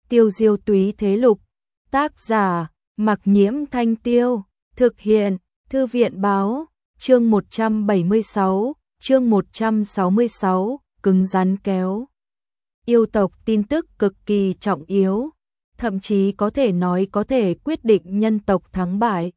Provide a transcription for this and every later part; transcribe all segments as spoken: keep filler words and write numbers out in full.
Tiêu diêu túy thế lục. Tác giả, Mặc Nhiễm Thanh Tiêu. Thực hiện, Thư viện báo. Chương một trăm bảy mươi sáu, chương một trăm sáu mươi sáu, cứng rắn kéo. Yêu tộc tin tức cực kỳ trọng yếu, thậm chí có thể nói có thể quyết định nhân tộc thắng bại.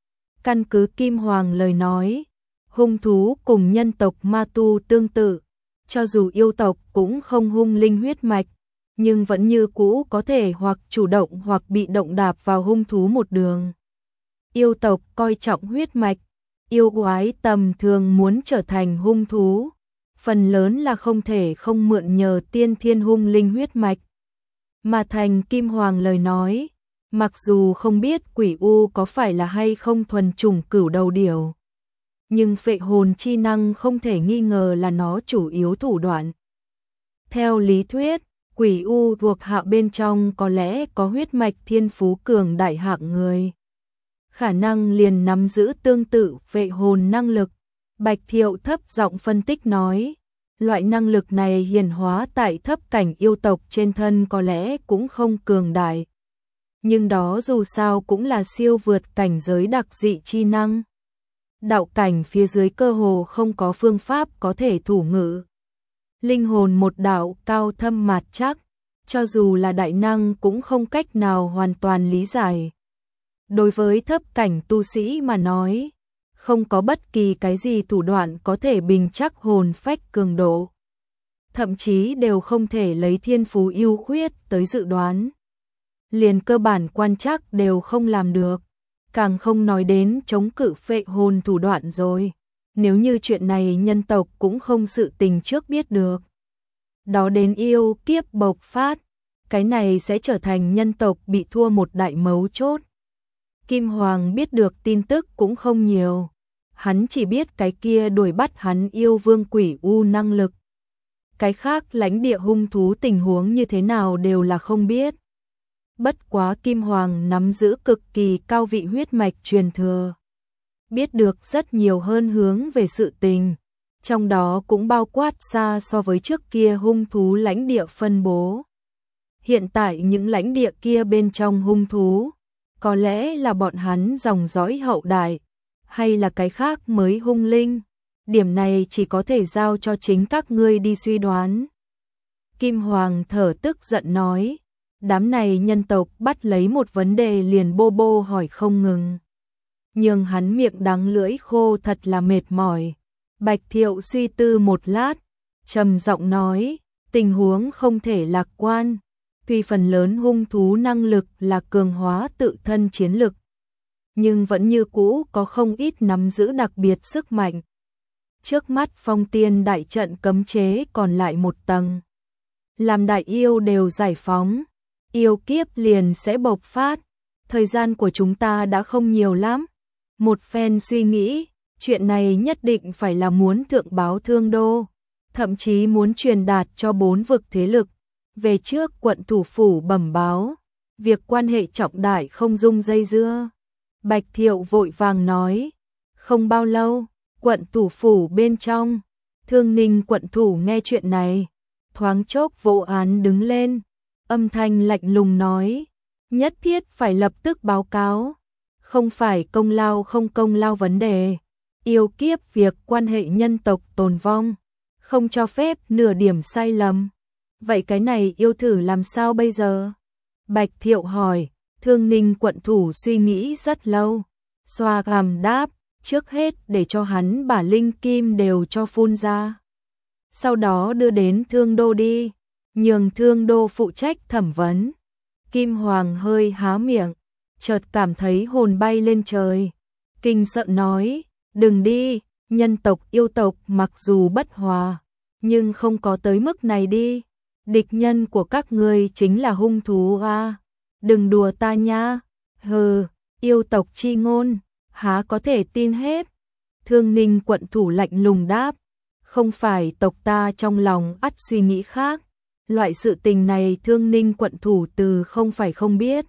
Căn cứ Kim Hoàng lời nói, hung thú cùng nhân tộc ma tu tương tự, cho dù yêu tộc cũng không hung linh huyết mạch, nhưng vẫn như cũ có thể hoặc chủ động hoặc bị động đạp vào hung thú một đường. Yêu tộc coi trọng huyết mạch, yêu quái tầm thường muốn trở thành hung thú, phần lớn là không thể không mượn nhờ tiên thiên hung linh huyết mạch. Mà thành Kim Hoàng lời nói, mặc dù không biết quỷ u có phải là hay không thuần chủng cửu đầu điểu, nhưng phệ hồn chi năng không thể nghi ngờ là nó chủ yếu thủ đoạn. Theo lý thuyết, quỷ u thuộc hạ bên trong có lẽ có huyết mạch thiên phú cường đại hạng người, khả năng liền nắm giữ tương tự phệ hồn năng lực. Bạch Thiệu thấp giọng phân tích nói, loại năng lực này hiển hóa tại thấp cảnh yêu tộc trên thân có lẽ cũng không cường đại, nhưng đó dù sao cũng là siêu vượt cảnh giới đặc dị chi năng. Đạo cảnh phía dưới cơ hồ không có phương pháp có thể thủ ngữ. Linh hồn một đạo cao thâm mạt chắc, cho dù là đại năng cũng không cách nào hoàn toàn lý giải. Đối với thấp cảnh tu sĩ mà nói, không có bất kỳ cái gì thủ đoạn có thể bình chắc hồn phách cường độ. Thậm chí đều không thể lấy thiên phú ưu khuyết tới dự đoán. Liền cơ bản quan trắc đều không làm được, càng không nói đến chống cự phệ hồn thủ đoạn rồi. Nếu như chuyện này nhân tộc cũng không sự tình trước biết được, đó đến yêu kiếp bộc phát, cái này sẽ trở thành nhân tộc bị thua một đại mấu chốt. Kim Hoàng biết được tin tức cũng không nhiều, hắn chỉ biết cái kia đuổi bắt hắn yêu vương quỷ u năng lực. Cái khác lãnh địa hung thú tình huống như thế nào đều là không biết. Bất quá Kim Hoàng nắm giữ cực kỳ cao vị huyết mạch truyền thừa, biết được rất nhiều hơn hướng về sự tình, trong đó cũng bao quát xa so với trước kia hung thú lãnh địa phân bố. Hiện tại những lãnh địa kia bên trong hung thú, có lẽ là bọn hắn dòng dõi hậu đại, hay là cái khác mới hung linh, điểm này chỉ có thể giao cho chính các ngươi đi suy đoán. Kim Hoàng thở tức giận nói, đám này nhân tộc bắt lấy một vấn đề liền bô bô hỏi không ngừng, nhưng hắn miệng đắng lưỡi khô thật là mệt mỏi. Bạch Thiệu suy tư một lát, trầm giọng nói, tình huống không thể lạc quan, tuy phần lớn hung thú năng lực là cường hóa tự thân chiến lực, nhưng vẫn như cũ có không ít nắm giữ đặc biệt sức mạnh. Trước mắt Phong Tiên đại trận cấm chế còn lại một tầng, làm đại yêu đều giải phóng, yêu kiếp liền sẽ bộc phát, thời gian của chúng ta đã không nhiều lắm. Một phen suy nghĩ, chuyện này nhất định phải là muốn thượng báo Thương Đô, thậm chí muốn truyền đạt cho bốn vực thế lực. Về trước quận thủ phủ bẩm báo, việc quan hệ trọng đại không dung dây dưa. Bạch Thiệu vội vàng nói, không bao lâu, quận thủ phủ bên trong, Thương Ninh quận thủ nghe chuyện này, thoáng chốc vô án đứng lên, âm thanh lạnh lùng nói, nhất thiết phải lập tức báo cáo, không phải công lao không công lao vấn đề, yêu kiếp việc quan hệ nhân tộc tồn vong, không cho phép nửa điểm sai lầm. Vậy cái này yêu thử làm sao bây giờ? Bạch Thiệu hỏi. Thương Ninh quận thủ suy nghĩ rất lâu, xoa cằm đáp, trước hết để cho hắn bả linh kim đều cho phun ra, sau đó đưa đến Thương Đô đi, nhường Thương Đô phụ trách thẩm vấn. Kim Hoàng hơi há miệng, chợt cảm thấy hồn bay lên trời, kinh sợ nói, đừng đi, nhân tộc yêu tộc mặc dù bất hòa, nhưng không có tới mức này đi, địch nhân của các ngươi chính là hung thú a. Đừng đùa ta nha, hừ, yêu tộc chi ngôn, há có thể tin hết. Thương Ninh quận thủ lạnh lùng đáp, không phải tộc ta trong lòng ắt suy nghĩ khác, loại sự tình này Thương Ninh quận thủ từ không phải không biết.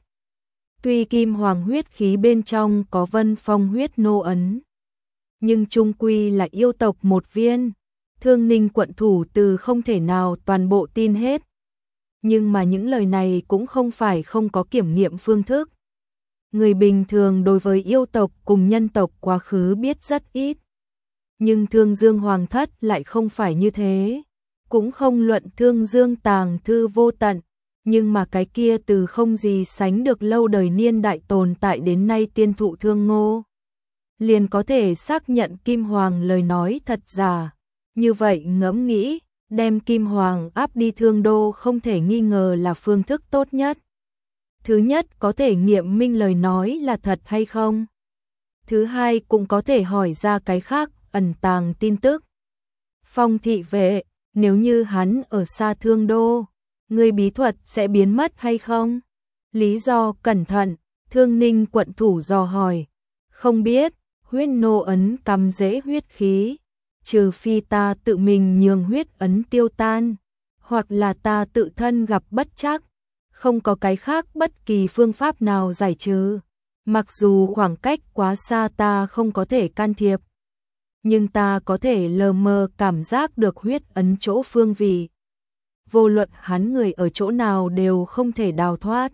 Tuy Kim Hoàng huyết khí bên trong có Vân Phong huyết nô ấn, nhưng chung quy là yêu tộc một viên, Thương Ninh quận thủ từ không thể nào toàn bộ tin hết. Nhưng mà những lời này cũng không phải không có kiểm nghiệm phương thức. Người bình thường đối với yêu tộc cùng nhân tộc quá khứ biết rất ít. Nhưng Thương Dương Hoàng thất lại không phải như thế. Cũng không luận Thương Dương tàng thư vô tận. Nhưng mà cái kia từ không gì sánh được lâu đời niên đại tồn tại đến nay tiên thụ Thương Ngô. Liền có thể xác nhận Kim Hoàng lời nói thật giả. Như vậy ngẫm nghĩ, đem Kim Hoàng áp đi Thương Đô không thể nghi ngờ là phương thức tốt nhất. Thứ nhất có thể nghiệm minh lời nói là thật hay không. Thứ hai cũng có thể hỏi ra cái khác, ẩn tàng tin tức. Phong thị vệ, nếu như hắn ở xa Thương Đô, người bí thuật sẽ biến mất hay không? Lý do cẩn thận, Thương Ninh quận thủ dò hỏi. Không biết, huyết nô ấn cắm dễ huyết khí. Trừ phi ta tự mình nhường huyết ấn tiêu tan, hoặc là ta tự thân gặp bất trắc, không có cái khác bất kỳ phương pháp nào giải trừ. Mặc dù khoảng cách quá xa ta không có thể can thiệp, nhưng ta có thể lờ mờ cảm giác được huyết ấn chỗ phương vị. Vô luận hắn người ở chỗ nào đều không thể đào thoát.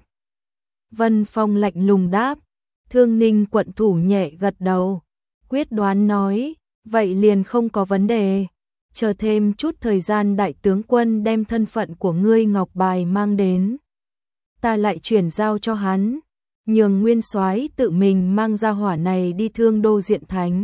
Vân Phong lạnh lùng đáp, Thương Ninh quận thủ nhẹ gật đầu, quyết đoán nói. Vậy liền không có vấn đề, chờ thêm chút thời gian đại tướng quân đem thân phận của ngươi ngọc bài mang đến. Ta lại chuyển giao cho hắn, nhường nguyên soái tự mình mang ra hỏa này đi Thương Đô diện thánh.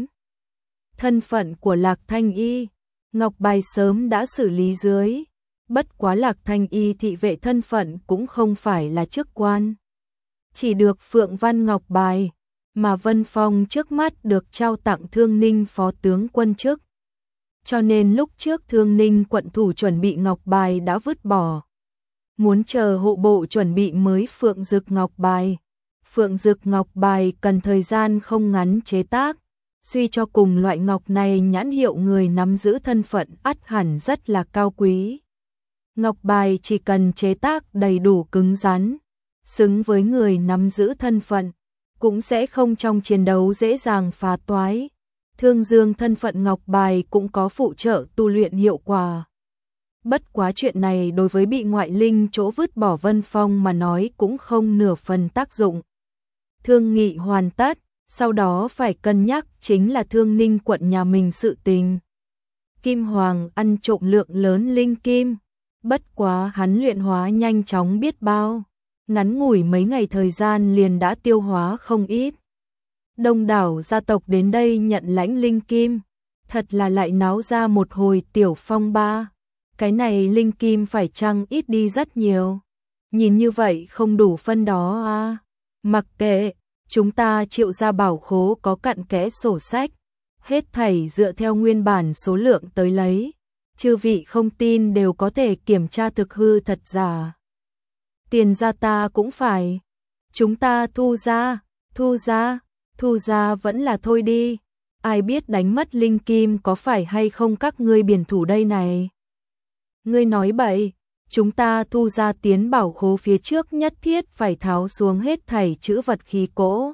Thân phận của Lạc Thanh Y, ngọc bài sớm đã xử lý dưới, bất quá Lạc Thanh Y thị vệ thân phận cũng không phải là chức quan. Chỉ được Phượng Văn ngọc bài. Mà Vân Phong trước mắt được trao tặng Thương Ninh phó tướng quân chức. Cho nên lúc trước Thương Ninh quận thủ chuẩn bị ngọc bài đã vứt bỏ. Muốn chờ hộ bộ chuẩn bị mới Phượng Dực ngọc bài. Phượng Dực ngọc bài cần thời gian không ngắn chế tác. Suy cho cùng loại ngọc này nhãn hiệu người nắm giữ thân phận ắt hẳn rất là cao quý. Ngọc bài chỉ cần chế tác đầy đủ cứng rắn, xứng với người nắm giữ thân phận, cũng sẽ không trong chiến đấu dễ dàng phá toái. Thương Dương thân phận ngọc bài cũng có phụ trợ tu luyện hiệu quả. Bất quá chuyện này đối với bị ngoại linh chỗ vứt bỏ Vân Phong mà nói cũng không nửa phần tác dụng. Thương nghị hoàn tất, sau đó phải cân nhắc chính là Thương Ninh quận nhà mình sự tình. Kim Hoàng ăn trộm lượng lớn linh kim, bất quá hắn luyện hóa nhanh chóng biết bao. Ngắn ngủi mấy ngày thời gian liền đã tiêu hóa không ít. Đông đảo gia tộc đến đây nhận lãnh linh kim, thật là lại náo ra một hồi tiểu phong ba. Cái này linh kim phải chăng ít đi rất nhiều. Nhìn như vậy không đủ phân đó à. Mặc kệ, chúng ta triệu ra bảo khố có cặn kẽ sổ sách. Hết thảy dựa theo nguyên bản số lượng tới lấy. Chư vị không tin đều có thể kiểm tra thực hư thật giả. Tiền ra ta cũng phải. Chúng ta thu ra, thu ra, thu ra vẫn là thôi đi. Ai biết đánh mất linh kim có phải hay không các ngươi biển thủ đây này. Ngươi nói bậy, chúng ta thu ra tiến bảo khố phía trước nhất thiết phải tháo xuống hết thảy chữ vật khí cỗ.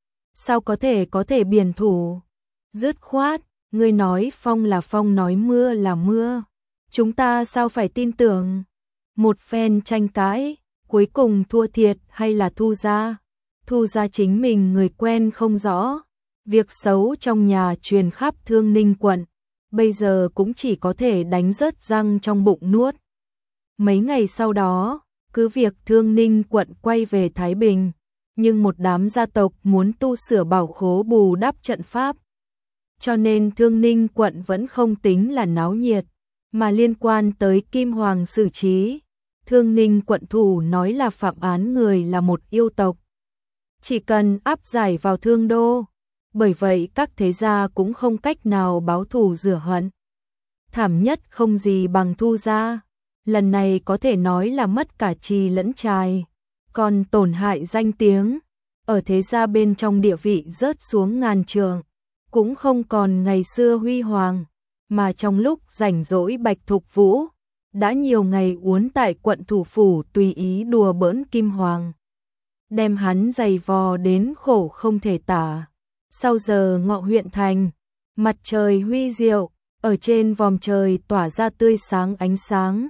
Sao có thể có thể biển thủ? Dứt khoát, ngươi nói phong là phong nói mưa là mưa. Chúng ta sao phải tin tưởng? Một phen tranh cãi. Cuối cùng thua thiệt hay là thu ra? Thu ra chính mình người quen không rõ. Việc xấu trong nhà truyền khắp Thương Ninh quận, bây giờ cũng chỉ có thể đánh rớt răng trong bụng nuốt. Mấy ngày sau đó, cứ việc Thương Ninh quận quay về Thái Bình, nhưng một đám gia tộc muốn tu sửa bảo khố bù đắp trận pháp. Cho nên Thương Ninh quận vẫn không tính là náo nhiệt, mà liên quan tới Kim Hoàng xử trí. Thương Ninh quận thủ nói là phạm án người là một yêu tộc. Chỉ cần áp giải vào Thương Đô, bởi vậy các thế gia cũng không cách nào báo thù rửa hận. Thảm nhất không gì bằng thu gia, lần này có thể nói là mất cả trì lẫn trài, còn tổn hại danh tiếng, ở thế gia bên trong địa vị rớt xuống ngàn trượng, cũng không còn ngày xưa huy hoàng, mà trong lúc rảnh rỗi Bạch Thục Vũ đã nhiều ngày uốn tại quận thủ phủ tùy ý đùa bỡn Kim Hoàng, đem hắn giày vò đến khổ không thể tả. Sau giờ ngọ huyện thành, mặt trời huy diệu, ở trên vòm trời tỏa ra tươi sáng ánh sáng,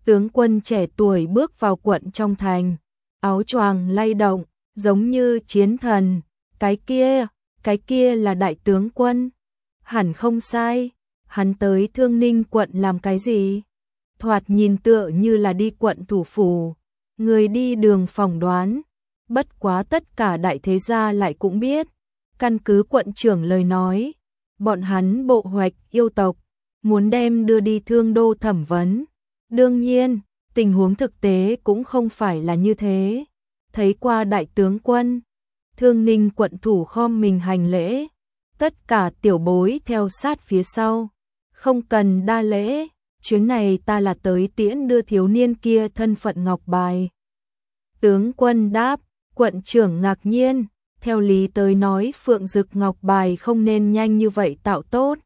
Tướng quân trẻ tuổi bước vào quận trong thành, áo choàng lay động, giống như chiến thần. Cái kia, cái kia là đại tướng quân. Hẳn không sai, hắn tới Thương Ninh quận làm cái gì? Thoạt nhìn tựa như là đi quận thủ phủ. Người đi đường phỏng đoán, bất quá tất cả đại thế gia lại cũng biết. Căn cứ quận trưởng lời nói, bọn hắn bộ hoạch yêu tộc, muốn đem đưa đi Thương Đô thẩm vấn. Đương nhiên, tình huống thực tế cũng không phải là như thế. Thấy qua đại tướng quân, Thương Ninh quận thủ khom mình hành lễ, tất cả tiểu bối theo sát phía sau, không cần đa lễ, chuyến này ta là tới tiễn đưa thiếu niên kia thân phận ngọc bài. Tướng quân đáp, quận trưởng ngạc nhiên, theo lý tới nói Phượng Dực ngọc bài không nên nhanh như vậy tạo tốt.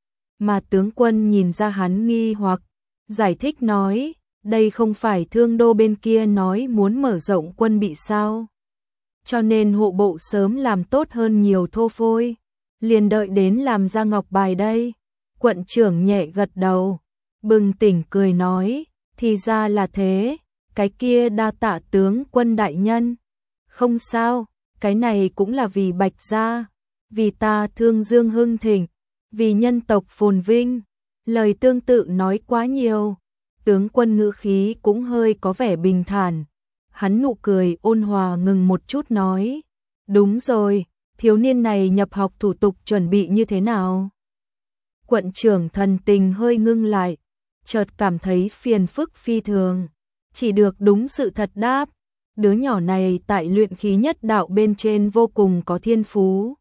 Mà tướng quân nhìn ra hắn nghi hoặc, giải thích nói, đây không phải Thương Đô bên kia nói muốn mở rộng quân bị sao? Cho nên hộ bộ sớm làm tốt hơn nhiều thô phôi, liền đợi đến làm ra ngọc bài đây. Quận trưởng nhẹ gật đầu, bừng tỉnh cười nói, thì ra là thế, cái kia đa tạ tướng quân đại nhân. Không sao, cái này cũng là vì Bạch gia, vì ta Thương Dương hưng thịnh, vì nhân tộc phồn vinh. Lời tương tự nói quá nhiều, tướng quân ngữ khí cũng hơi có vẻ bình thản. Hắn nụ cười ôn hòa ngừng một chút nói, đúng rồi, thiếu niên này nhập học thủ tục chuẩn bị như thế nào? Quận trưởng thần tình hơi ngưng lại, chợt cảm thấy phiền phức phi thường, chỉ được đúng sự thật đáp, đứa nhỏ này tại luyện khí nhất đạo bên trên vô cùng có thiên phú.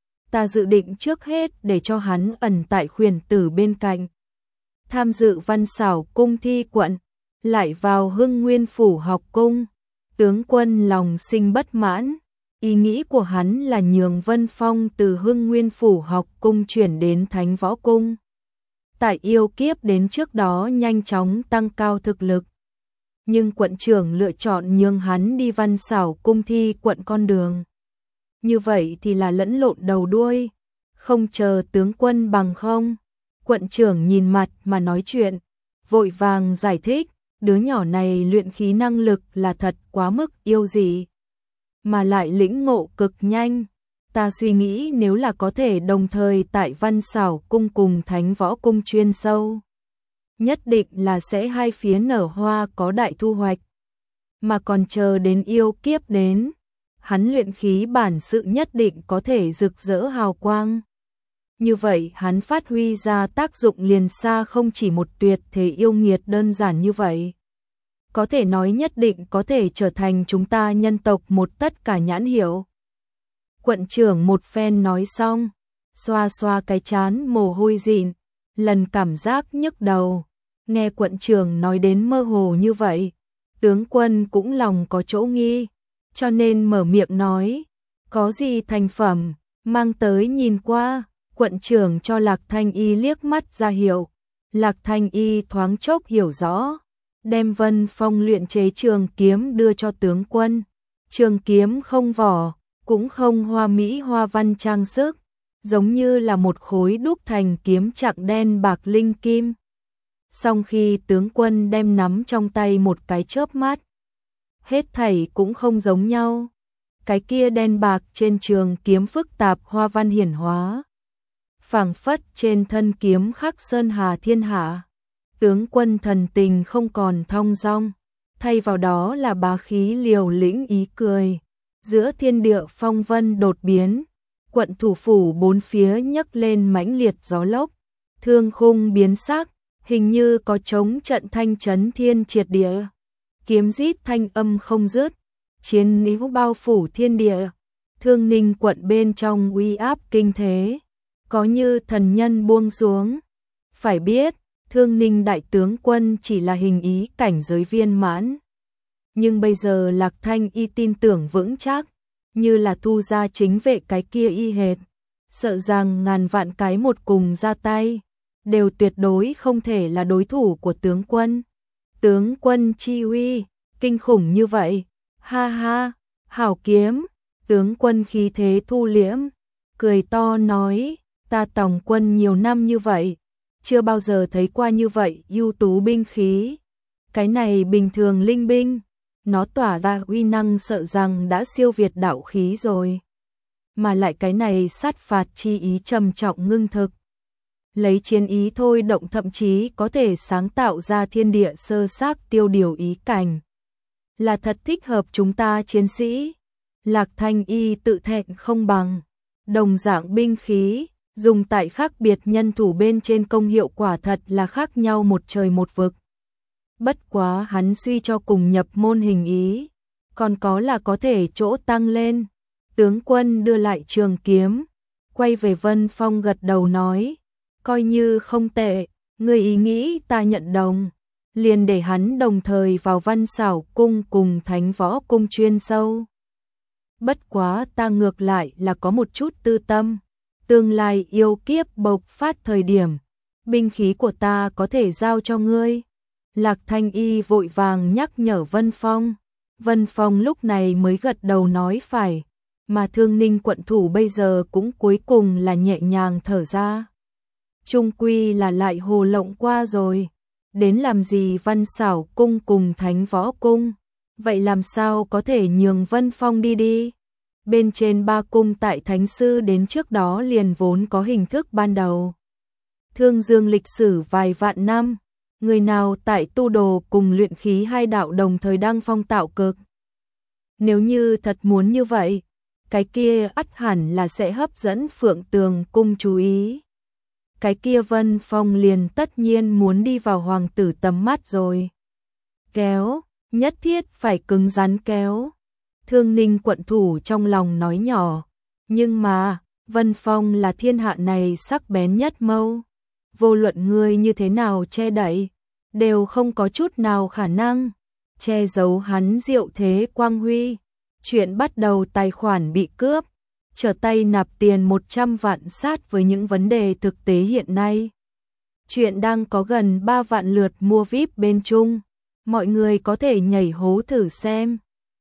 Ta dự định trước hết để cho hắn ẩn tại khuyển tử bên cạnh, tham dự văn xảo cung thi quận, lại vào Hưng Nguyên phủ học cung. Tướng quân lòng sinh bất mãn, ý nghĩ của hắn là nhường Vân Phong từ Hưng Nguyên phủ học cung chuyển đến Thánh Võ cung. Tại yêu kiếp đến trước đó nhanh chóng tăng cao thực lực. Nhưng quận trưởng lựa chọn nhường hắn đi văn xảo cung thi quận con đường. Như vậy thì là lẫn lộn đầu đuôi, không chờ tướng quân bằng không. Quận trưởng nhìn mặt mà nói chuyện, vội vàng giải thích, đứa nhỏ này luyện khí năng lực là thật quá mức yêu dị, mà lại lĩnh ngộ cực nhanh. Ta suy nghĩ nếu là có thể đồng thời tại văn xảo cung cùng Thánh Võ cung chuyên sâu, nhất định là sẽ hai phía nở hoa có đại thu hoạch. Mà còn chờ đến yêu kiếp đến, hắn luyện khí bản sự nhất định có thể rực rỡ hào quang. Như vậy hắn phát huy ra tác dụng liền xa không chỉ một tuyệt thế yêu nghiệt đơn giản như vậy. Có thể nói nhất định có thể trở thành chúng ta nhân tộc một tất cả nhãn hiệu. Quận trưởng một phen nói xong, xoa xoa cái chán mồ hôi dịn, lần cảm giác nhức đầu. Nghe quận trưởng nói đến mơ hồ như vậy, tướng quân cũng lòng có chỗ nghi, cho nên mở miệng nói, có gì thành phẩm, mang tới nhìn qua. Quận trưởng cho Lạc Thanh Y liếc mắt ra hiệu, Lạc Thanh Y thoáng chốc hiểu rõ, đem Vân Phong luyện chế trường kiếm đưa cho tướng quân. Trường kiếm không vỏ, cũng không hoa mỹ hoa văn trang sức, giống như là một khối đúc thành kiếm chặng đen bạc linh kim. Song khi tướng quân đem nắm trong tay một cái chớp mắt, hết thảy cũng không giống nhau. Cái kia đen bạc trên trường kiếm phức tạp hoa văn hiển hóa, phảng phất trên thân kiếm khắc sơn hà thiên hạ. Tướng quân thần tình không còn thong dong, thay vào đó là bá khí liều lĩnh ý cười. Giữa thiên địa phong vân đột biến, quận thủ phủ bốn phía nhấc lên mãnh liệt gió lốc, thương khung biến sắc, hình như có chống trận thanh chấn thiên triệt địa. Kiếm rít thanh âm không dứt, chiến níu bao phủ thiên địa. Thương Ninh quận bên trong uy áp kinh thế, có như thần nhân buông xuống. Phải biết, Thương Ninh đại tướng quân chỉ là hình ý cảnh giới viên mãn. Nhưng bây giờ Lạc Thanh Y tin tưởng vững chắc, như là thu ra chính vệ cái kia y hệt. Sợ rằng ngàn vạn cái một cùng ra tay, đều tuyệt đối không thể là đối thủ của tướng quân. Tướng quân chi uy, kinh khủng như vậy, ha ha, hảo kiếm. Tướng quân khí thế thu liễm, cười to nói, ta tòng quân nhiều năm như vậy, chưa bao giờ thấy qua như vậy ưu tú binh khí. Cái này bình thường linh binh, nó tỏa ra uy năng sợ rằng đã siêu việt đạo khí rồi. Mà lại cái này sát phạt chi ý trầm trọng ngưng thực. Lấy chiến ý thôi động thậm chí có thể sáng tạo ra thiên địa sơ xác tiêu điều ý cảnh. Là thật thích hợp chúng ta chiến sĩ. Lạc Thanh Y tự thẹn không bằng. Đồng dạng binh khí, dùng tại khác biệt nhân thủ bên trên công hiệu quả thật là khác nhau một trời một vực. Bất quá hắn suy cho cùng nhập môn hình ý, còn có là có thể chỗ tăng lên. Tướng quân đưa lại trường kiếm, quay về Vân Phong gật đầu nói, coi như không tệ, người ý nghĩ ta nhận đồng. Liền để hắn đồng thời vào Văn Xảo cung cùng Thánh Võ cung chuyên sâu. Bất quá ta ngược lại là có một chút tư tâm, tương lai yêu kiếp bộc phát thời điểm, binh khí của ta có thể giao cho ngươi. Lạc Thanh Y vội vàng nhắc nhở Vân Phong. Vân Phong lúc này mới gật đầu nói phải, mà Thương Ninh quận thủ bây giờ cũng cuối cùng là nhẹ nhàng thở ra. Trung quy là lại hồ lộng qua rồi, đến làm gì Văn Xảo cung cùng Thánh Võ cung, vậy làm sao có thể nhường Vân Phong đi đi. Bên trên ba cung tại Thánh Sư đến trước đó liền vốn có hình thức ban đầu. Thương Dương lịch sử vài vạn năm, người nào tại tu đồ cùng luyện khí hai đạo đồng thời đăng phong tạo cực. Nếu như thật muốn như vậy, cái kia ắt hẳn là sẽ hấp dẫn Phượng Tường cung chú ý. Cái kia Vân Phong liền tất nhiên muốn đi vào hoàng tử tầm mắt rồi. Kéo, nhất thiết phải cứng rắn kéo. Thương Ninh quận thủ trong lòng nói nhỏ, nhưng mà, Vân Phong là thiên hạ này sắc bén nhất mâu. Vô luận ngươi như thế nào che đậy, đều không có chút nào khả năng che giấu hắn diệu thế quang huy. Chuyện bắt đầu tài khoản bị cướp, trở tay nạp tiền một trăm vạn sát với những vấn đề thực tế hiện nay. Chuyện đang có gần ba vạn lượt mua vi ai pi bên Trung, mọi người có thể nhảy hố thử xem.